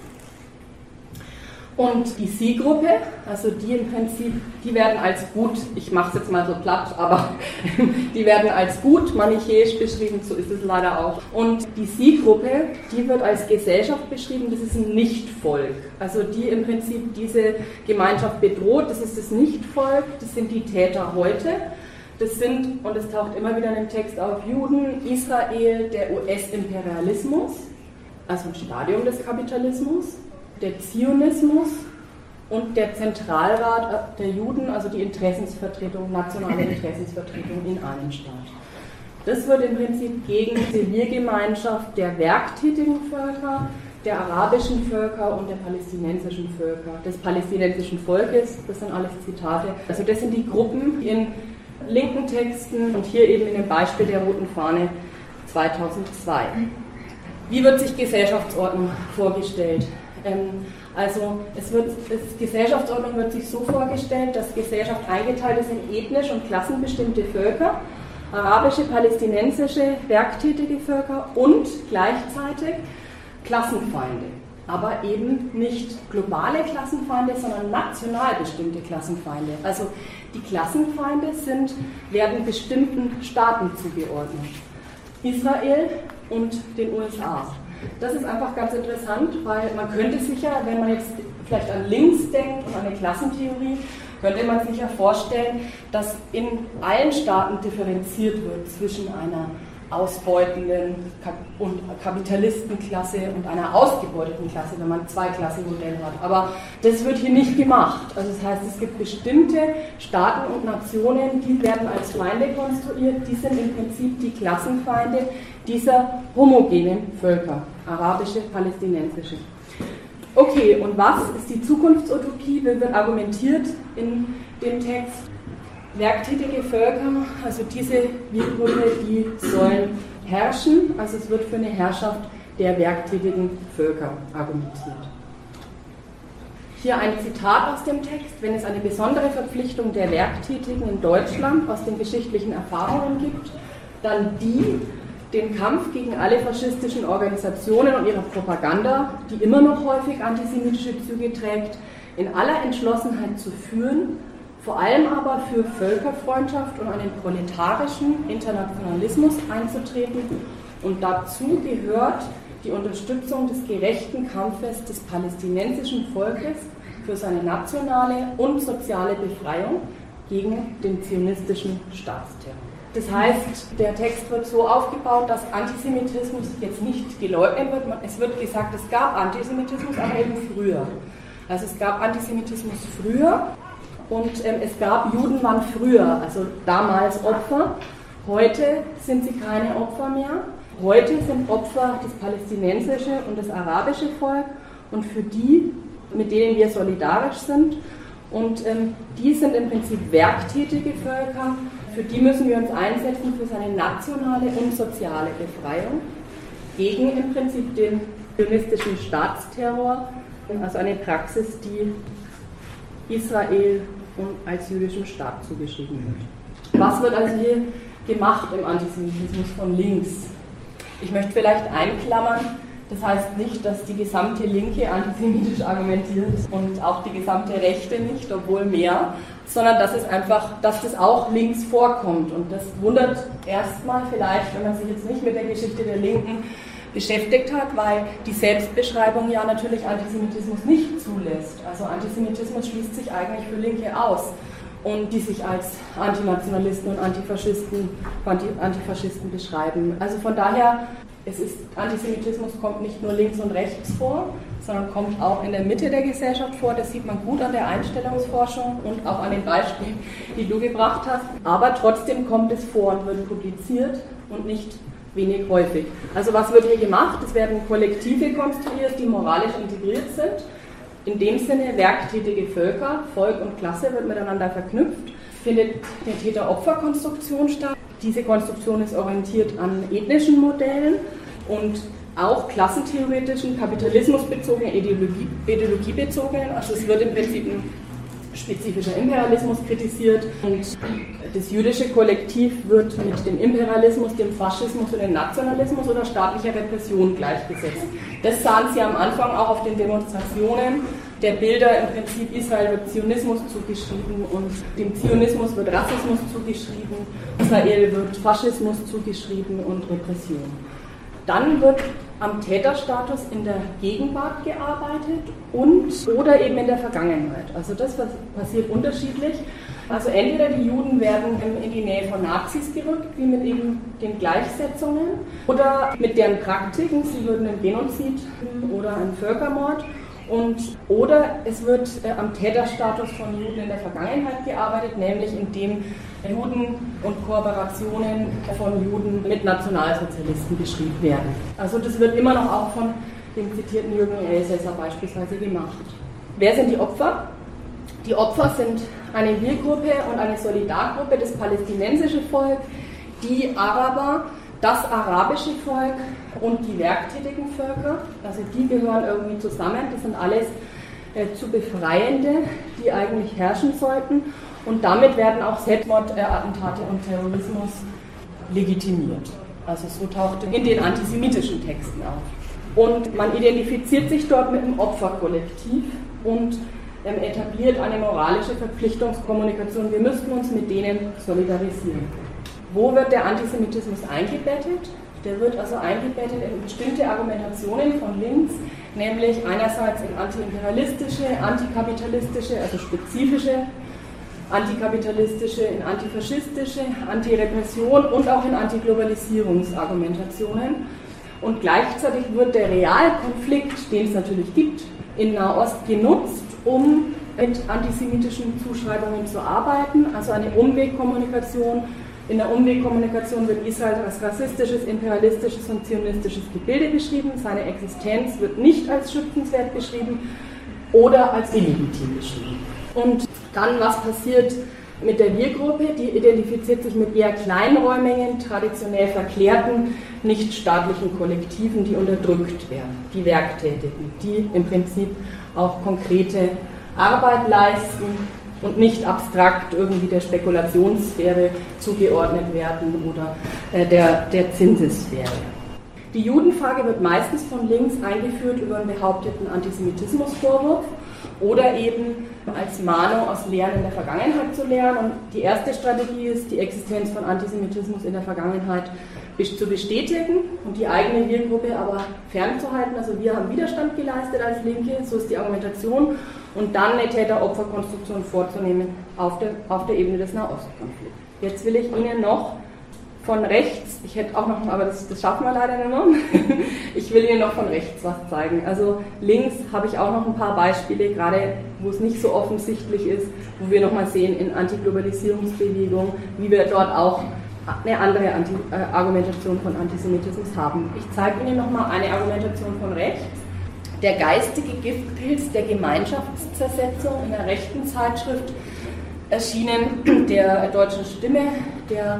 Und die Sie-Gruppe, also die im Prinzip, die werden als gut, ich mache es jetzt mal so platt, aber die werden als gut manichäisch beschrieben, so ist es leider auch. Und die Sie-Gruppe, die wird als Gesellschaft beschrieben, das ist ein Nichtvolk, also die im Prinzip diese Gemeinschaft bedroht, das ist das Nichtvolk, das sind die Täter heute. Das sind, und es taucht immer wieder in dem Text auf, Juden, Israel, der U S-Imperialismus, also ein Stadium des Kapitalismus, der Zionismus und der Zentralrat der Juden, also die Interessensvertretung, nationale Interessensvertretung in einem Staat. Das wird im Prinzip gegen die Zivilgemeinschaft der werktätigen Völker, der arabischen Völker und der palästinensischen Völker, des palästinensischen Volkes, das sind alles Zitate. Also das sind die Gruppen in linken Texten und hier eben in dem Beispiel der Roten Fahne zweitausendzwei. Wie wird sich Gesellschaftsordnung vorgestellt? Also es wird, es, Gesellschaftsordnung wird sich so vorgestellt, dass Gesellschaft eingeteilt ist in ethnisch und klassenbestimmte Völker, arabische, palästinensische, werktätige Völker und gleichzeitig Klassenfeinde. Aber eben nicht globale Klassenfeinde, sondern national bestimmte Klassenfeinde. Also die Klassenfeinde sind, werden bestimmten Staaten zugeordnet. Israel und den U S A. Das ist einfach ganz interessant, weil man könnte sich ja, wenn man jetzt vielleicht an links denkt und an eine Klassentheorie, könnte man sich ja vorstellen, dass in allen Staaten differenziert wird zwischen einer ausbeutenden und Kapitalistenklasse und einer ausgebeuteten Klasse, wenn man ein Zweiklassenmodell hat. Aber das wird hier nicht gemacht. Also das heißt, es gibt bestimmte Staaten und Nationen, die werden als Feinde konstruiert, die sind im Prinzip die Klassenfeinde dieser homogenen Völker, arabische, palästinensische. Okay, und was ist die Zukunftsutopie? Wie wird argumentiert in dem Text? Werktätige Völker, also diese Wir-Gruppe, die sollen herrschen, also es wird für eine Herrschaft der werktätigen Völker argumentiert. Hier ein Zitat aus dem Text: Wenn es eine besondere Verpflichtung der Werktätigen in Deutschland aus den geschichtlichen Erfahrungen gibt, dann die, den Kampf gegen alle faschistischen Organisationen und ihre Propaganda, die immer noch häufig antisemitische Züge trägt, in aller Entschlossenheit zu führen, vor allem aber für Völkerfreundschaft und einen proletarischen Internationalismus einzutreten. Und dazu gehört die Unterstützung des gerechten Kampfes des palästinensischen Volkes für seine nationale und soziale Befreiung gegen den zionistischen Staatsterror. Das heißt, der Text wird so aufgebaut, dass Antisemitismus jetzt nicht geleugnet wird. Es wird gesagt, es gab Antisemitismus, aber eben früher. Also es gab Antisemitismus früher und ähm, es gab Juden waren früher, also damals Opfer. Heute sind sie keine Opfer mehr. Heute sind Opfer das palästinensische und das arabische Volk und für die, mit denen wir solidarisch sind. Und ähm, die sind im Prinzip werktätige Völker, für die müssen wir uns einsetzen für seine nationale und soziale Befreiung gegen im Prinzip den zionistischen Staatsterror, also eine Praxis, die Israel als jüdischen Staat zugeschrieben wird. Was wird also hier gemacht im Antisemitismus von links? Ich möchte vielleicht einklammern, das heißt nicht, dass die gesamte Linke antisemitisch argumentiert und auch die gesamte Rechte nicht, obwohl mehr, sondern dass es einfach, dass das auch links vorkommt. Und das wundert erstmal vielleicht, wenn man sich jetzt nicht mit der Geschichte der Linken beschäftigt hat, weil die Selbstbeschreibung ja natürlich Antisemitismus nicht zulässt. Also Antisemitismus schließt sich eigentlich für Linke aus. Und die sich als Antinationalisten und Antifaschisten, Antifaschisten beschreiben. Also von daher, es ist, Antisemitismus kommt nicht nur links und rechts vor, sondern kommt auch in der Mitte der Gesellschaft vor. Das sieht man gut an der Einstellungsforschung und auch an den Beispielen, die du gebracht hast. Aber trotzdem kommt es vor und wird publiziert und nicht wenig häufig. Also was wird hier gemacht? Es werden Kollektive konstruiert, die moralisch integriert sind. In dem Sinne, werktätige Völker, Volk und Klasse wird miteinander verknüpft, findet eine Täter-Opfer-Konstruktion statt. Diese Konstruktion ist orientiert an ethnischen Modellen und auch klassentheoretischen, kapitalismusbezogenen, Ideologie, ideologiebezogenen. Also es wird im Prinzip ein spezifischer Imperialismus kritisiert und das jüdische Kollektiv wird mit dem Imperialismus, dem Faschismus und dem Nationalismus oder staatlicher Repression gleichgesetzt. Das sahen Sie am Anfang auch auf den Demonstrationen der Bilder. Im Prinzip Israel wird Zionismus zugeschrieben und dem Zionismus wird Rassismus zugeschrieben, Israel wird Faschismus zugeschrieben und Repression. Dann wird am Täterstatus in der Gegenwart gearbeitet und oder eben in der Vergangenheit. Also das passiert unterschiedlich. Also entweder die Juden werden in die Nähe von Nazis gerückt, wie mit eben den Gleichsetzungen, oder mit deren Praktiken, sie würden einen Genozid oder einen Völkermord, und, oder es wird äh, am Täterstatus von Juden in der Vergangenheit gearbeitet, nämlich indem Juden und Kooperationen von Juden mit Nationalsozialisten beschrieben werden. Also das wird immer noch auch von dem zitierten Jürgen Elsässer beispielsweise gemacht. Wer sind die Opfer? Die Opfer sind eine Wir-Gruppe und eine Solidargruppe, das palästinensische Volk, die Araber, das arabische Volk und die werktätigen Völker, also die gehören irgendwie zusammen, das sind alles äh, zu Befreiende, die eigentlich herrschen sollten, und damit werden auch Selbstmordattentate äh, und Terrorismus legitimiert. Also so taucht in den antisemitischen Texten auf. Und man identifiziert sich dort mit dem Opferkollektiv und ähm, etabliert eine moralische Verpflichtungskommunikation. Wir müssten uns mit denen solidarisieren. Wo wird der Antisemitismus eingebettet? Der wird also eingebettet in bestimmte Argumentationen von links, nämlich einerseits in antiimperialistische, antikapitalistische, also spezifische, antikapitalistische, in antifaschistische, Antirepression und auch in Antiglobalisierungsargumentationen. Und gleichzeitig wird der Realkonflikt, den es natürlich gibt, in Nahost genutzt, um mit antisemitischen Zuschreibungen zu arbeiten, also eine Umwegkommunikation. In der Umwegkommunikation wird Israel als rassistisches, imperialistisches und zionistisches Gebilde beschrieben. Seine Existenz wird nicht als schützenswert beschrieben oder als illegitim beschrieben. Und dann, was passiert mit der Wir-Gruppe? Die identifiziert sich mit eher kleinräumigen, traditionell verklärten, nichtstaatlichen Kollektiven, die unterdrückt werden, die Werktätigen, die im Prinzip auch konkrete Arbeit leisten und nicht abstrakt irgendwie der Spekulationssphäre zugeordnet werden oder äh, der, der Zinsessphäre. Die Judenfrage wird meistens von links eingeführt über einen behaupteten Antisemitismusvorwurf oder eben als Mahnung aus Lehren in der Vergangenheit zu lehren. Und die erste Strategie ist, die Existenz von Antisemitismus in der Vergangenheit zu bestätigen und die eigene Wirngruppe aber fernzuhalten. Also wir haben Widerstand geleistet als Linke, so ist die Argumentation, und dann eine Täter-Opfer-Konstruktion vorzunehmen auf der, auf der Ebene des Nahostkonflikts. Jetzt will ich Ihnen noch von rechts, ich hätte auch noch, aber das, das schaffen wir leider nicht mehr, ich will Ihnen noch von rechts was zeigen. Also links habe ich auch noch ein paar Beispiele, gerade wo es nicht so offensichtlich ist, wo wir nochmal sehen in Antiglobalisierungsbewegung, wie wir dort auch eine andere Anti- äh, Argumentation von Antisemitismus haben. Ich zeige Ihnen nochmal eine Argumentation von rechts. Der geistige Giftpilz der Gemeinschaftszersetzung in der rechten Zeitschrift, erschienen der Deutschen Stimme, der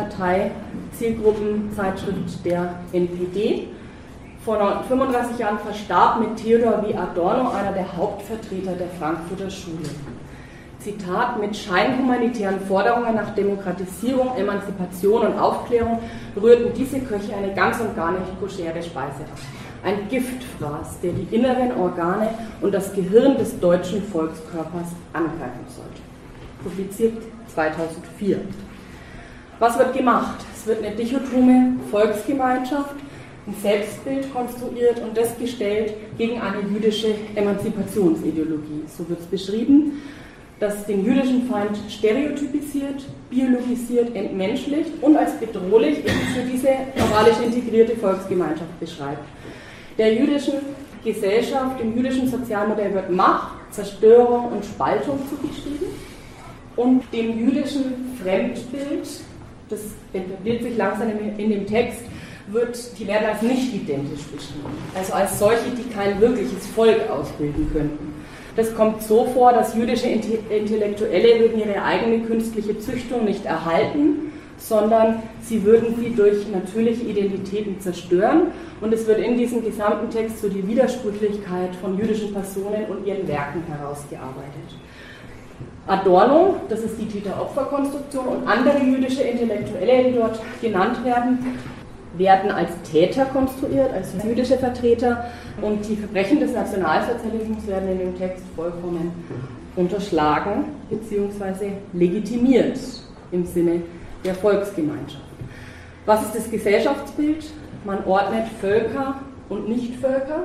Partei-Zielgruppenzeitschrift der N P D. Vor fünfunddreißig Jahren verstarb mit Theodor W. Adorno, einer der Hauptvertreter der Frankfurter Schule. Zitat: Mit scheinhumanitären Forderungen nach Demokratisierung, Emanzipation und Aufklärung rührten diese Köche eine ganz und gar nicht koschere Speise an. Ein Giftfraß, der die inneren Organe und das Gehirn des deutschen Volkskörpers angreifen sollte. Publiziert zweitausendvier. Was wird gemacht? Es wird eine dichotome Volksgemeinschaft, ein Selbstbild konstruiert und das gestellt gegen eine jüdische Emanzipationsideologie. So wird es beschrieben, das den jüdischen Feind stereotypisiert, biologisiert, entmenschlicht und als bedrohlich für diese moralisch integrierte Volksgemeinschaft beschreibt. Der jüdischen Gesellschaft, dem jüdischen Sozialmodell wird Macht, Zerstörung und Spaltung zugeschrieben und dem jüdischen Fremdbild, das etabliert sich langsam in dem Text, wird, die werden als nicht identisch beschrieben, also als solche, die kein wirkliches Volk ausbilden könnten. Das kommt so vor, dass jüdische Intellektuelle würden ihre eigene künstliche Züchtung nicht erhalten, sondern sie würden sie durch natürliche Identitäten zerstören. Und es wird in diesem gesamten Text so die Widersprüchlichkeit von jüdischen Personen und ihren Werken herausgearbeitet. Adorno, das ist die Täter-Opfer-Konstruktion, und andere jüdische Intellektuelle, die dort genannt werden, werden als Täter konstruiert, als jüdische Vertreter, und die Verbrechen des Nationalsozialismus werden in dem Text vollkommen unterschlagen bzw. legitimiert im Sinne der Volksgemeinschaft. Was ist das Gesellschaftsbild? Man ordnet Völker und Nichtvölker.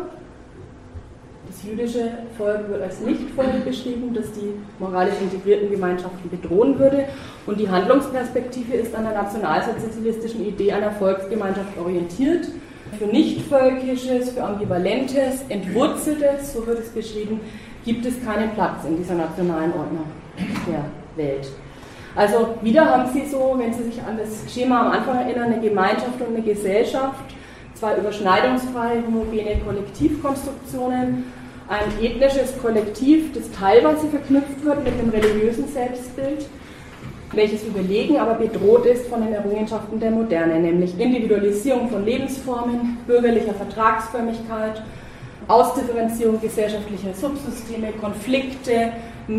Das jüdische Volk wird als Nichtvolk beschrieben, das die moralisch integrierten Gemeinschaften bedrohen würde. Und die Handlungsperspektive ist an der nationalsozialistischen Idee einer Volksgemeinschaft orientiert. Für Nichtvölkisches, für Ambivalentes, Entwurzeltes, so wird es beschrieben, gibt es keinen Platz in dieser nationalen Ordnung der Welt. Also wieder haben Sie so, wenn Sie sich an das Schema am Anfang erinnern, eine Gemeinschaft und eine Gesellschaft, zwei überschneidungsfreie, homogene Kollektivkonstruktionen, ein ethnisches Kollektiv, das teilweise verknüpft wird mit einem religiösen Selbstbild, welches überlegen, aber bedroht ist von den Errungenschaften der Moderne, nämlich Individualisierung von Lebensformen, bürgerlicher Vertragsförmigkeit, Ausdifferenzierung gesellschaftlicher Subsysteme, Konflikte,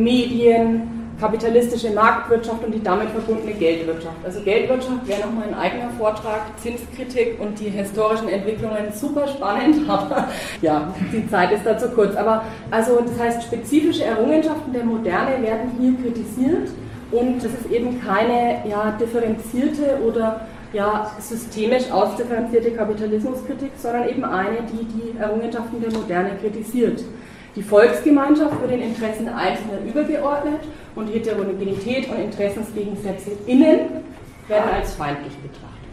Medien, kapitalistische Marktwirtschaft und die damit verbundene Geldwirtschaft. Also Geldwirtschaft wäre nochmal ein eigener Vortrag, Zinskritik und die historischen Entwicklungen, super spannend, aber ja, die Zeit ist da zu kurz. Aber also das heißt, spezifische Errungenschaften der Moderne werden hier kritisiert und es ist eben keine ja, differenzierte oder ja, systemisch ausdifferenzierte Kapitalismuskritik, sondern eben eine, die die Errungenschaften der Moderne kritisiert. Die Volksgemeinschaft wird den Interessen Einzelner übergeordnet und Heterogenität und Interessensgegensätze innen werden als feindlich betrachtet.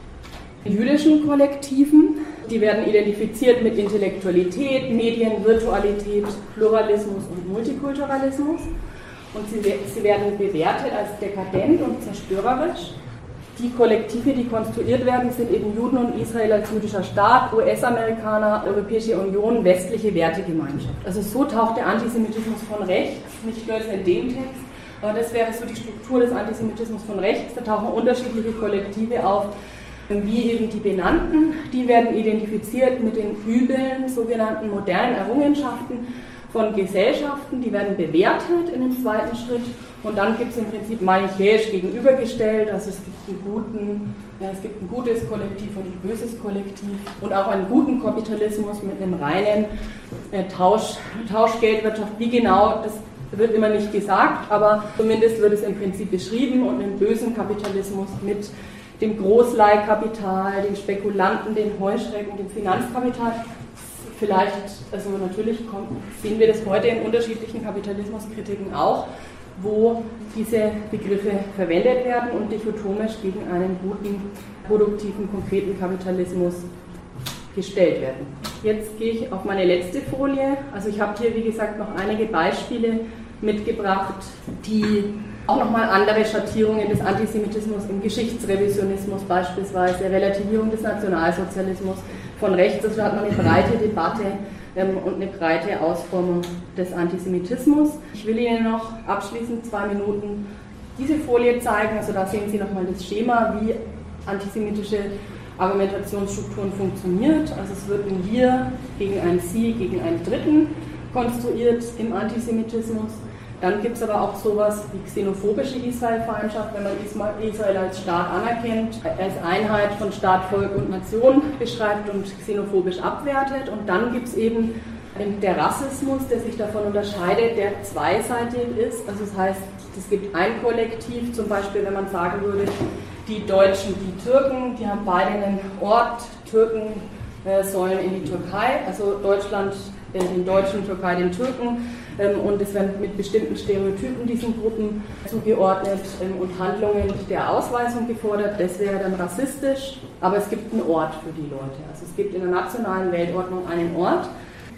Die jüdischen Kollektiven, die werden identifiziert mit Intellektualität, Medien, Virtualität, Pluralismus und Multikulturalismus und sie, sie werden bewertet als dekadent und zerstörerisch. Die Kollektive, die konstruiert werden, sind eben Juden und Israel als jüdischer Staat, U S-Amerikaner, Europäische Union, westliche Wertegemeinschaft. Also so taucht der Antisemitismus von rechts, nicht nur in dem Text, aber das wäre so die Struktur des Antisemitismus von rechts. Da tauchen unterschiedliche Kollektive auf, wie eben die Benannten, die werden identifiziert mit den Übeln, sogenannten modernen Errungenschaften von Gesellschaften, die werden bewertet in dem zweiten Schritt Und dann gibt es im Prinzip manichäisch gegenübergestellt, also es gibt, einen guten, ja, es gibt ein gutes Kollektiv und ein böses Kollektiv und auch einen guten Kapitalismus mit einem reinen äh, Tausch, Tauschgeldwirtschaft. Wie genau, das wird immer nicht gesagt, aber zumindest wird es im Prinzip beschrieben, und einen bösen Kapitalismus mit dem Großleihkapital, den Spekulanten, den Heuschrecken, dem Finanzkapital. Vielleicht, also natürlich kommt, sehen wir das heute in unterschiedlichen Kapitalismuskritiken auch, wo diese Begriffe verwendet werden und dichotomisch gegen einen guten, produktiven, konkreten Kapitalismus gestellt werden. Jetzt gehe ich auf meine letzte Folie. Also ich habe hier, wie gesagt, noch einige Beispiele mitgebracht, die auch nochmal andere Schattierungen des Antisemitismus im Geschichtsrevisionismus, beispielsweise Relativierung des Nationalsozialismus von rechts. Also da hat man eine breite Debatte ähm, und eine breite Ausformung des Antisemitismus. Ich will Ihnen noch abschließend zwei Minuten diese Folie zeigen. Also da sehen Sie nochmal das Schema, wie antisemitische Argumentationsstrukturen funktioniert. Also es wird ein Wir gegen ein Sie, gegen einen Dritten konstruiert im Antisemitismus. Dann gibt es aber auch sowas wie xenophobische Israelfeindschaft, wenn man Israel als Staat anerkennt, als Einheit von Staat, Volk und Nation beschreibt und xenophobisch abwertet. Und dann gibt es eben der Rassismus, der sich davon unterscheidet, der zweiseitig ist. Also das heißt, es gibt ein Kollektiv, zum Beispiel, wenn man sagen würde, die Deutschen, die Türken, die haben beide einen Ort, Türken äh, sollen in die Türkei, also Deutschland äh, den Deutschen, Türkei den Türken, ähm, und es werden mit bestimmten Stereotypen diesen Gruppen zugeordnet ähm, und Handlungen der Ausweisung gefordert. Das wäre dann rassistisch, aber es gibt einen Ort für die Leute. Also es gibt in der nationalen Weltordnung einen Ort,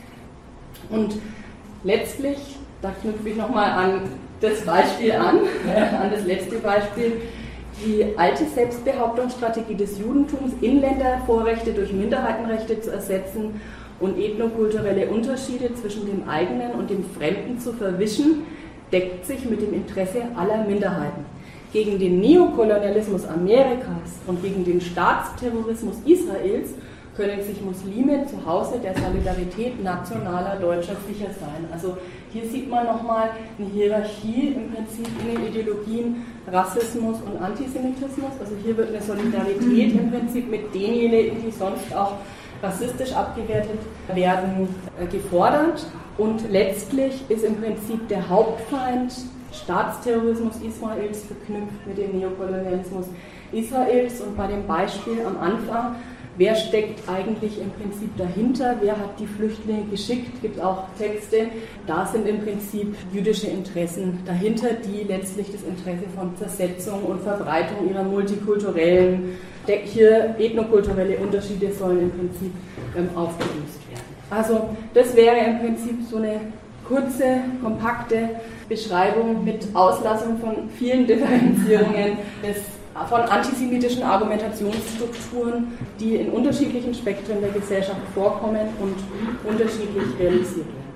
und letztlich, da knüpfe ich nochmal an das Beispiel an, an das letzte Beispiel, die alte Selbstbehauptungsstrategie des Judentums, Inländervorrechte durch Minderheitenrechte zu ersetzen und ethnokulturelle Unterschiede zwischen dem eigenen und dem Fremden zu verwischen, deckt sich mit dem Interesse aller Minderheiten. Gegen den Neokolonialismus Amerikas und gegen den Staatsterrorismus Israels können sich Muslime zu Hause der Solidarität nationaler Deutscher sicher sein. Also hier sieht man nochmal eine Hierarchie im Prinzip in den Ideologien Rassismus und Antisemitismus. Also hier wird eine Solidarität im Prinzip mit denjenigen, die sonst auch rassistisch abgewertet werden, gefordert. Und letztlich ist im Prinzip der Hauptfeind Staatsterrorismus Israels verknüpft mit dem Neokolonialismus Israels. Und bei dem Beispiel am Anfang, wer steckt eigentlich im Prinzip dahinter? Wer hat die Flüchtlinge geschickt? Gibt auch Texte. Da sind im Prinzip jüdische Interessen dahinter, die letztlich das Interesse von Zersetzung und Verbreitung ihrer multikulturellen, hier ethnokulturelle Unterschiede sollen im Prinzip ähm, aufgelöst werden. Also das wäre im Prinzip so eine kurze, kompakte Beschreibung mit Auslassung von vielen Differenzierungen des von antisemitischen Argumentationsstrukturen, die in unterschiedlichen Spektren der Gesellschaft vorkommen und unterschiedlich realisiert werden.